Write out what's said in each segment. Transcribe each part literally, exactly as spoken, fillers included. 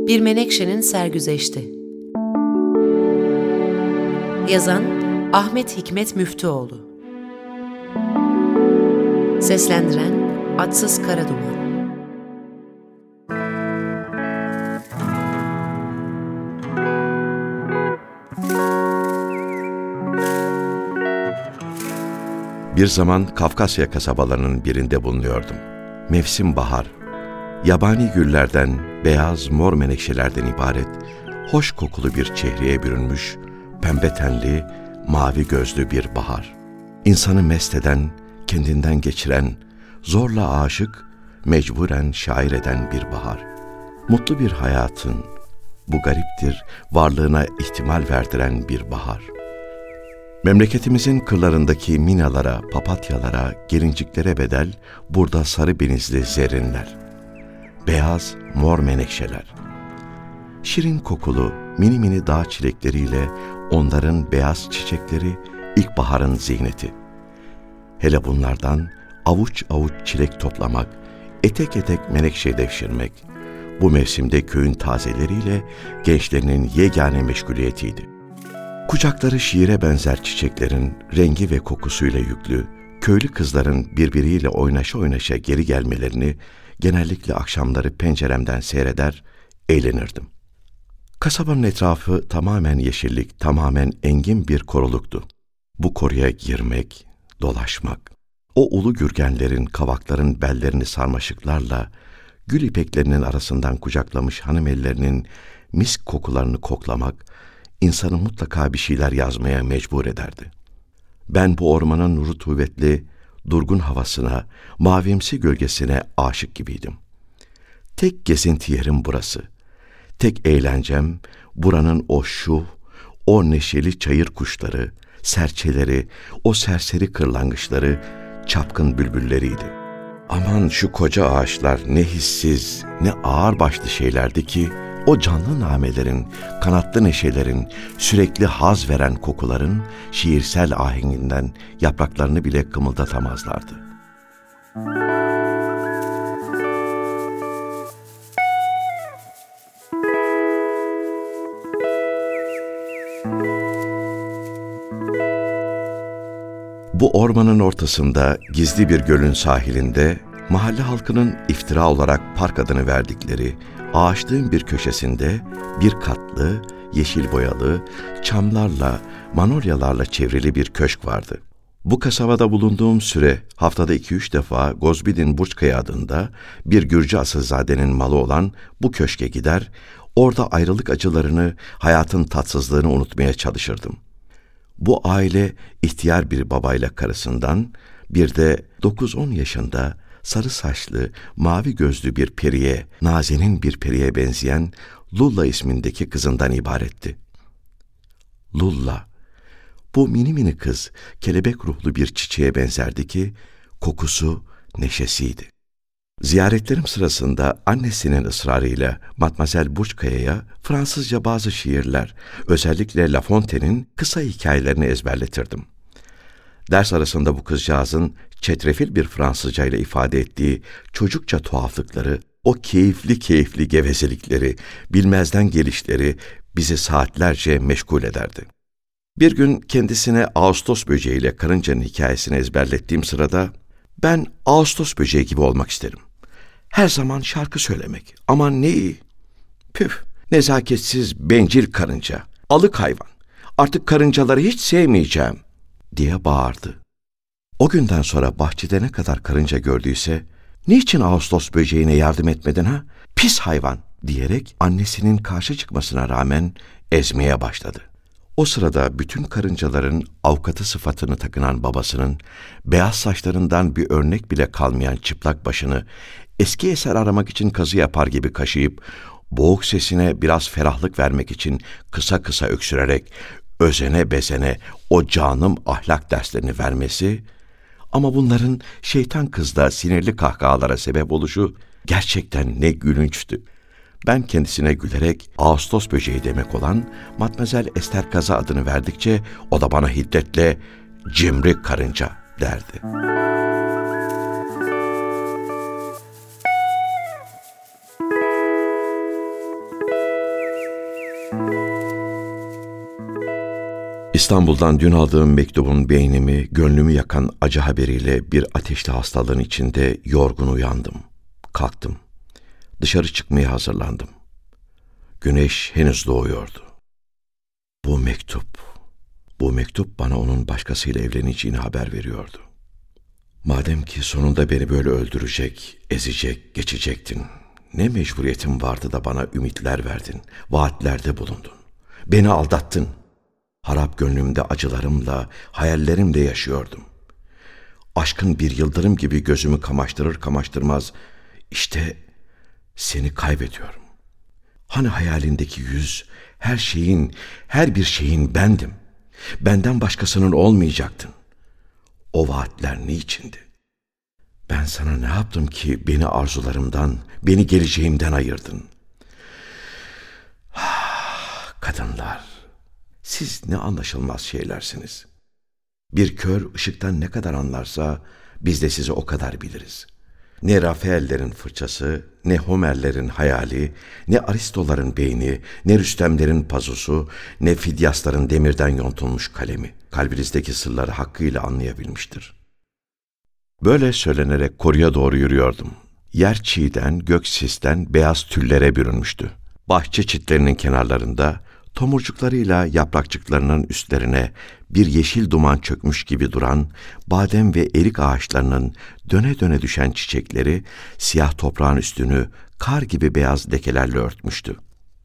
Bir Menekşe'nin Sergüzeşti. Yazan Ahmet Hikmet Müftüoğlu. Seslendiren Atsız Karaduman. Bir zaman Kafkasya kasabalarının birinde bulunuyordum. Mevsim bahar. Yabani güllerden, beyaz mor menekşelerden ibaret, hoş kokulu bir çehreye bürünmüş, pembe tenli, mavi gözlü bir bahar. İnsanı mest eden, kendinden geçiren, zorla aşık, mecburen şair eden bir bahar. Mutlu bir hayatın, bu gariptir, varlığına ihtimal verdiren bir bahar. Memleketimizin kırlarındaki minalara, papatyalara, gelinciklere bedel burada sarı benizli zerrinler. Beyaz, mor menekşeler. Şirin kokulu, mini mini dağ çilekleriyle onların beyaz çiçekleri ilkbaharın ziyneti. Hele bunlardan avuç avuç çilek toplamak, etek etek menekşe devşirmek, bu mevsimde köyün tazeleriyle gençlerinin yegane meşguliyetiydi. Kucakları şiire benzer çiçeklerin rengi ve kokusuyla yüklü, köylü kızların birbiriyle oynaşa oynaşa geri gelmelerini genellikle akşamları penceremden seyreder, eğlenirdim. Kasabanın etrafı tamamen yeşillik, tamamen engin bir koruluktu. Bu koruya girmek, dolaşmak, o ulu gürgenlerin, kavakların bellerini sarmaşıklarla, gül ipeklerinin arasından kucaklamış hanımellerinin misk kokularını koklamak, insanı mutlaka bir şeyler yazmaya mecbur ederdi. Ben bu ormanın rutubetli, durgun havasına, mavimsi gölgesine aşık gibiydim. Tek gezinti yerim burası. Tek eğlencem buranın o şuh, o neşeli çayır kuşları, serçeleri, o serseri kırlangıçları, çapkın bülbülleriydi. Aman şu koca ağaçlar ne hissiz, ne ağırbaşlı şeylerdi ki, o canlı namelerin, kanatlı neşelerin, sürekli haz veren kokuların şiirsel ahenginden yapraklarını bile kımıldatamazlardı. Bu ormanın ortasında, gizli bir gölün sahilinde, mahalle halkının iftira olarak park adını verdikleri ağaçlığın bir köşesinde bir katlı, yeşil boyalı, çamlarla, manolyalarla çevrili bir köşk vardı. Bu kasabada bulunduğum süre haftada iki üç defa Gozbidin Burçkaya adında bir Gürcü asılzadenin malı olan bu köşke gider, orada ayrılık acılarını, hayatın tatsızlığını unutmaya çalışırdım. Bu aile ihtiyar bir babayla karısından, bir de dokuz on yaşında sarı saçlı, mavi gözlü bir periye, nazenin bir periye benzeyen Lulla ismindeki kızından ibaretti. Lulla, bu mini mini kız kelebek ruhlu bir çiçeğe benzerdi ki kokusu neşesiydi. Ziyaretlerim sırasında annesinin ısrarıyla Matmazel Burçkaya'ya Fransızca bazı şiirler, özellikle La Fontaine'in kısa hikayelerini ezberletirdim. Ders arasında bu kızcağızın çetrefil bir Fransızca ile ifade ettiği çocukça tuhaflıkları, o keyifli keyifli gevezelikleri, bilmezden gelişleri bizi saatlerce meşgul ederdi. Bir gün kendisine Ağustos böceğiyle karıncanın hikayesini ezberlettiğim sırada, ben Ağustos böceği gibi olmak isterim. Her zaman şarkı söylemek, aman ne iyi. Püf, nezaketsiz, bencil karınca, alık hayvan, artık karıncaları hiç sevmeyeceğim diye bağırdı. O günden sonra bahçede ne kadar karınca gördüyse, niçin Ağustos böceğine yardım etmedin ha? Pis hayvan diyerek annesinin karşı çıkmasına rağmen ezmeye başladı. O sırada bütün karıncaların avukatı sıfatını takınan babasının beyaz saçlarından bir örnek bile kalmayan çıplak başını eski eser aramak için kazı yapar gibi kaşıyıp boğuk sesine biraz ferahlık vermek için kısa kısa öksürerek özene bezene o canım ahlak derslerini vermesi, ama bunların şeytan kızda sinirli kahkahalara sebep oluşu gerçekten ne gülünçtü. Ben kendisine gülerek Ağustos böceği demek olan Matmazel Esterkaza adını verdikçe o da bana hiddetle cimri karınca derdi. İstanbul'dan dün aldığım mektubun beynimi, gönlümü yakan acı haberiyle bir ateşli hastalığın içinde yorgun uyandım. Kalktım. Dışarı çıkmaya hazırlandım. Güneş henüz doğuyordu. Bu mektup, bu mektup bana onun başkasıyla evleneceğini haber veriyordu. Madem ki sonunda beni böyle öldürecek, ezecek, geçecektin, ne mecburiyetin vardı da bana ümitler verdin, vaatlerde bulundun. Beni aldattın. Harap gönlümde acılarımla, hayallerimle yaşıyordum. Aşkın bir yıldırım gibi gözümü kamaştırır kamaştırmaz, işte seni kaybediyorum. Hani hayalindeki yüz, her şeyin, her bir şeyin bendim. Benden başkasının olmayacaktın. O vaatler niçindi? Ben sana ne yaptım ki beni arzularımdan, beni geleceğimden ayırdın? Ah, kadınlar, siz ne anlaşılmaz şeylersiniz. Bir kör ışıktan ne kadar anlarsa biz de sizi o kadar biliriz. Ne Rafaellerin fırçası, ne Homerlerin hayali, ne Aristoların beyni, ne Rüstemlerin pazusu, ne Fidyasların demirden yontulmuş kalemi kalbinizdeki sırları hakkıyla anlayabilmiştir. Böyle söylenerek koruya doğru yürüyordum. Yer çiğden, gök sisten beyaz tüllere bürünmüştü. Bahçe çitlerinin kenarlarında tomurcuklarıyla yaprakçıklarının üstlerine bir yeşil duman çökmüş gibi duran badem ve erik ağaçlarının döne döne düşen çiçekleri siyah toprağın üstünü kar gibi beyaz lekelerle örtmüştü.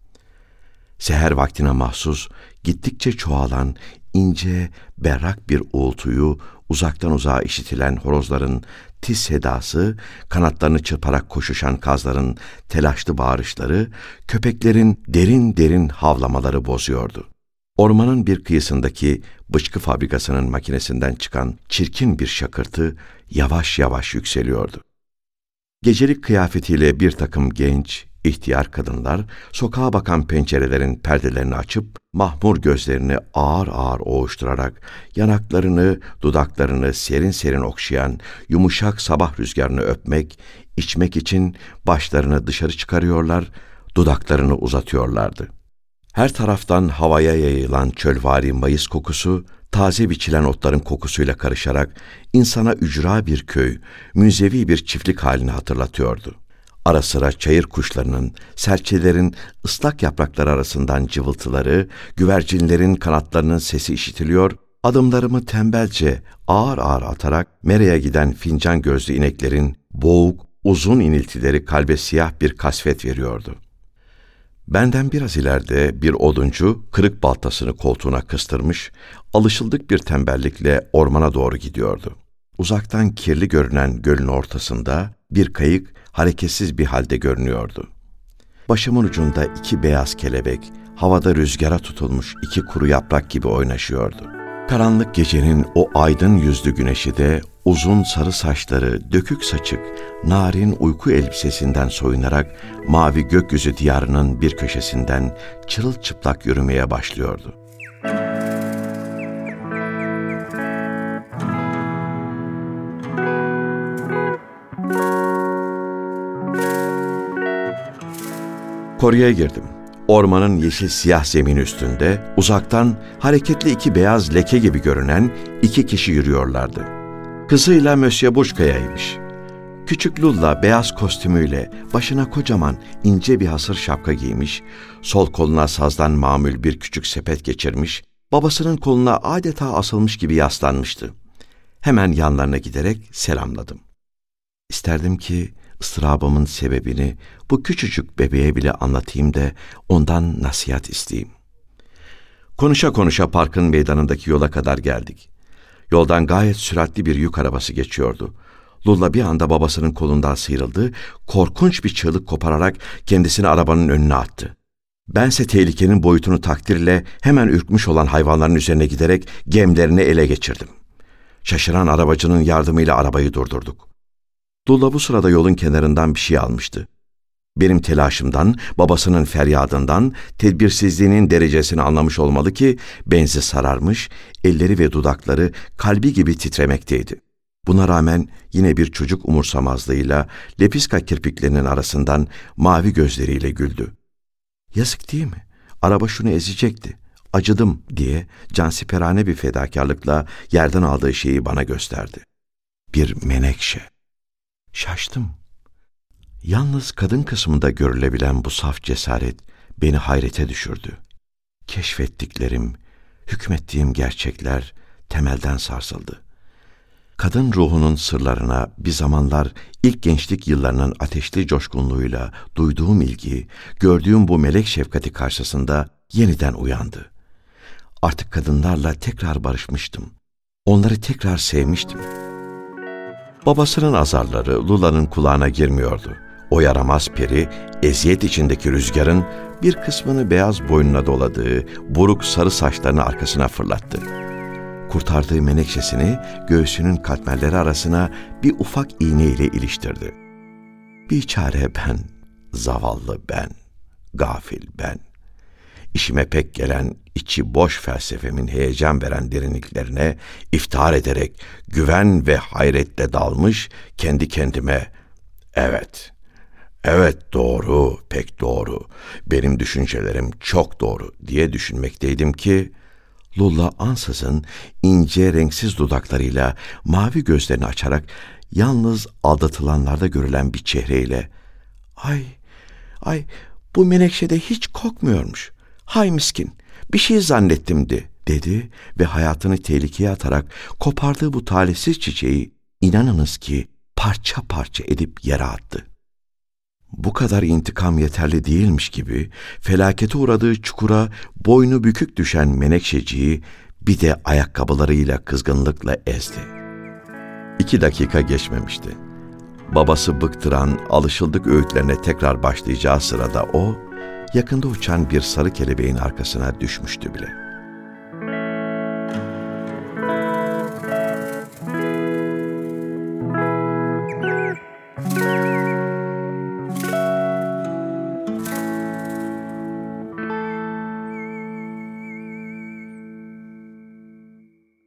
Seher vaktine mahsus gittikçe çoğalan ince, berrak bir uğultuyu uzaktan uzağa işitilen horozların tiz sedası, kanatlarını çırparak koşuşan kazların telaşlı bağırışları, köpeklerin derin derin havlamaları bozuyordu. Ormanın bir kıyısındaki bıçkı fabrikasının makinesinden çıkan çirkin bir şakırtı yavaş yavaş yükseliyordu. Gecelik kıyafetiyle bir takım genç, ihtiyar kadınlar sokağa bakan pencerelerin perdelerini açıp mahmur gözlerini ağır ağır oğuşturarak yanaklarını, dudaklarını serin serin okşayan yumuşak sabah rüzgarını öpmek, içmek için başlarını dışarı çıkarıyorlar, dudaklarını uzatıyorlardı. Her taraftan havaya yayılan çölvari mayıs kokusu, taze biçilen otların kokusuyla karışarak insana ücra bir köy, münzevi bir çiftlik halini hatırlatıyordu. Ara sıra çayır kuşlarının, serçelerin ıslak yaprakları arasından cıvıltıları, güvercinlerin kanatlarının sesi işitiliyor, adımlarımı tembelce ağır ağır atarak mereye giden fincan gözlü ineklerin boğuk, uzun iniltileri kalbe siyah bir kasvet veriyordu. Benden biraz ileride bir oduncu kırık baltasını koltuğuna kıstırmış, alışıldık bir tembellikle ormana doğru gidiyordu. Uzaktan kirli görünen gölün ortasında bir kayık hareketsiz bir halde görünüyordu. Başımın ucunda iki beyaz kelebek, havada rüzgara tutulmuş iki kuru yaprak gibi oynaşıyordu. Karanlık gecenin o aydın yüzlü güneşi de uzun sarı saçları, dökük saçık, narin uyku elbisesinden soyunarak mavi gökyüzü diyarının bir köşesinden çırılçıplak yürümeye başlıyordu. Koruya girdim. Ormanın yeşil siyah zemini üstünde uzaktan hareketli iki beyaz leke gibi görünen iki kişi yürüyorlardı. Kızıyla Mösyö Buçka'yaymış. Küçük Lulla beyaz kostümüyle başına kocaman ince bir hasır şapka giymiş, sol koluna sazdan mamül bir küçük sepet geçirmiş, babasının koluna adeta asılmış gibi yaslanmıştı. Hemen yanlarına giderek selamladım. İsterdim ki ıstırabımın sebebini bu küçücük bebeğe bile anlatayım da ondan nasihat isteyeyim. Konuşa konuşa parkın meydanındaki yola kadar geldik. Yoldan gayet süratli bir yük arabası geçiyordu. Lulla bir anda babasının kolundan sıyrıldı, korkunç bir çığlık kopararak kendisini arabanın önüne attı. Bense tehlikenin boyutunu takdirle hemen ürkmüş olan hayvanların üzerine giderek gemlerini ele geçirdim. Şaşıran arabacının yardımıyla arabayı durdurduk. Lulla bu sırada yolun kenarından bir şey almıştı. Benim telaşımdan, babasının feryadından, tedbirsizliğinin derecesini anlamış olmalı ki benzi sararmış, elleri ve dudakları kalbi gibi titremekteydi. Buna rağmen yine bir çocuk umursamazlığıyla lepiska kirpiklerinin arasından mavi gözleriyle güldü. Yazık değil mi? Araba şunu ezecekti. acıdım diye cansiperane bir fedakarlıkla yerden aldığı şeyi bana gösterdi. Bir menekşe. Şaştım. Yalnız kadın kısmında görülebilen bu saf cesaret beni hayrete düşürdü. Keşfettiklerim, hükmettiğim gerçekler temelden sarsıldı. Kadın ruhunun sırlarına bir zamanlar ilk gençlik yıllarının ateşli coşkunluğuyla duyduğum ilgi, gördüğüm bu melek şefkati karşısında yeniden uyandı. Artık kadınlarla tekrar barışmıştım. Onları tekrar sevmiştim. Babasının azarları Lula'nın kulağına girmiyordu. O yaramaz peri, eziyet içindeki rüzgarın bir kısmını beyaz boynuna doladığı buruk sarı saçlarını arkasına fırlattı. Kurtardığı menekşesini göğsünün katmerleri arasına bir ufak iğneyle iliştirdi. Biçare ben, zavallı ben, gafil ben. İşime pek gelen, içi boş felsefemin heyecan veren derinliklerine iftihar ederek güven ve hayretle dalmış kendi kendime, evet, evet doğru, pek doğru, benim düşüncelerim çok doğru diye düşünmekteydim ki, Lulla ansızın ince renksiz dudaklarıyla mavi gözlerini açarak yalnız aldatılanlarda görülen bir çehreyle ''Ay, ay bu menekşede hiç kokmuyormuş. Hay miskin, bir şey zannettimdi.'' dedi ve hayatını tehlikeye atarak kopardığı bu talihsiz çiçeği inanınız ki parça parça edip yere attı. Bu kadar intikam yeterli değilmiş gibi felakete uğradığı çukura boynu bükük düşen menekşeciyi bir de ayakkabılarıyla kızgınlıkla ezdi. İki dakika geçmemişti. Babası bıktıran alışıldık öğütlerine tekrar başlayacağı sırada o, yakında uçan bir sarı kelebeğin arkasına düşmüştü bile.